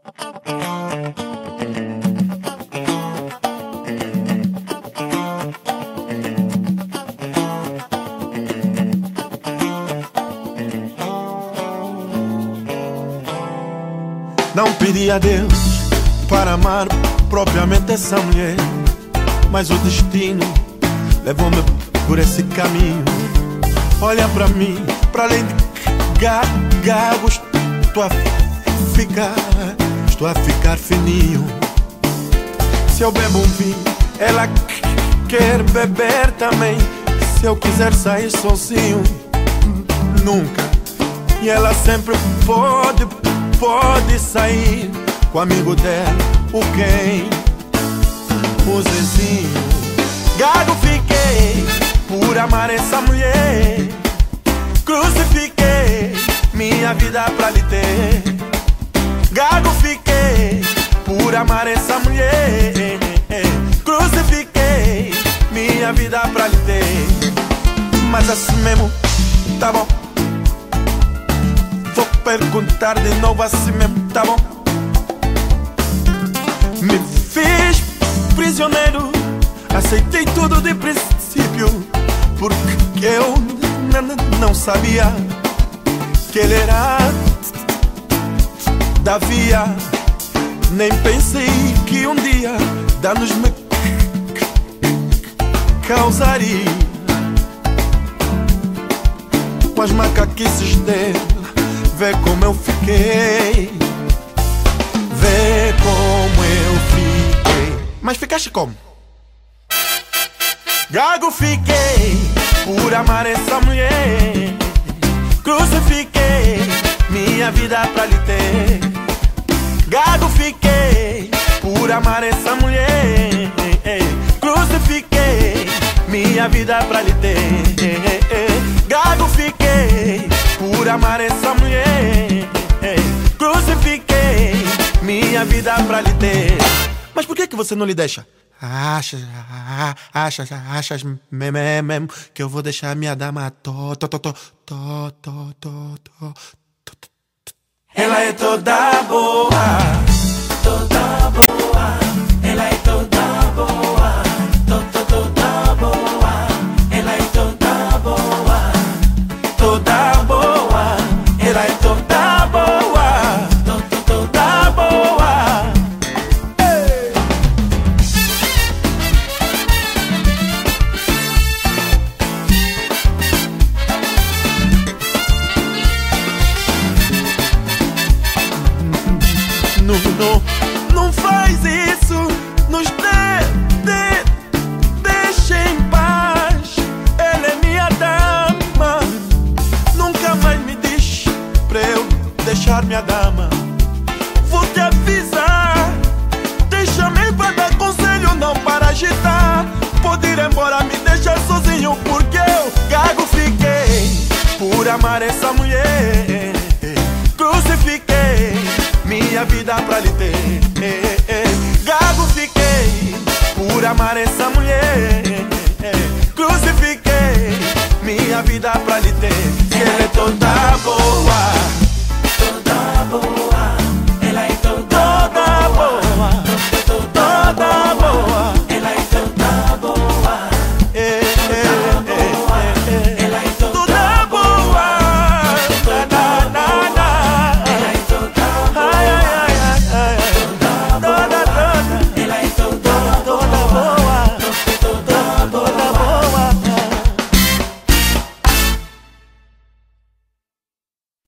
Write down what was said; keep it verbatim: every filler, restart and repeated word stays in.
Não pedi a Deus para amar propriamente essa mulher, mas o destino levou-me por esse caminho. Olha pra mim, pra além de gago, estou a ficar, estou a ficar fininho. Se eu bebo um vinho, ela quer beber também. Se eu quiser sair sozinho, nunca. E ela sempre pode, pode sair com o amigo dela, o quem? O Zezinho. Gago fiquei por amar essa mulher, crucifiquei minha vida pra lhe ter. Gago fiquei por amar essa mulher, crucifiquei minha vida pra lhe ter. Mas assim mesmo, tá bom. Vou perguntar de novo, assim mesmo, tá bom. Me fiz prisioneiro, aceitei tudo de princípio, porque eu não sabia que ele era da via. Nem pensei que um dia danos me causaria. Com as macaquices dela, vê como eu fiquei, vê como eu fiquei. Mas ficaste como? Gago fiquei por amar essa mulher, crucifiquei minha vida pra lhe ter. Gago fiquei por amar essa mulher, crucifiquei minha vida pra lhe ter. Gago fiquei por amar essa mulher, crucifiquei minha vida pra lhe ter. Mas por que que você não lhe deixa? Achas, achas, achas mesmo que eu vou deixar minha dama to, to, to, to, to, to, to, to, to. Ela é toda boa, toda boa. Ela é toda boa, to, to, toda boa. Ela é toda boa, toda boa. Ela é toda boa, to, to, toda boa. Não, não, não faz isso, nos dê, dê, deixa em paz. Ela é minha dama, nunca mais me diz pra eu deixar minha dama. Vou te avisar, deixa-me pra dar conselho, não para agitar. Pode ir embora, me deixa sozinho, porque eu gago fiquei por amar essa mulher, crucifiquei minha vida pra lhe ter. Gago fiquei por amar essa mulher,